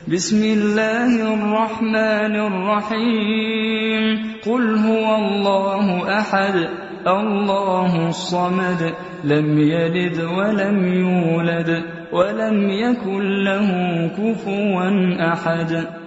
بسم الله الرحمن الرحيم قل هو الله أحد الله الصمد لم يلد ولم يولد ولم يكن له كفوا أحد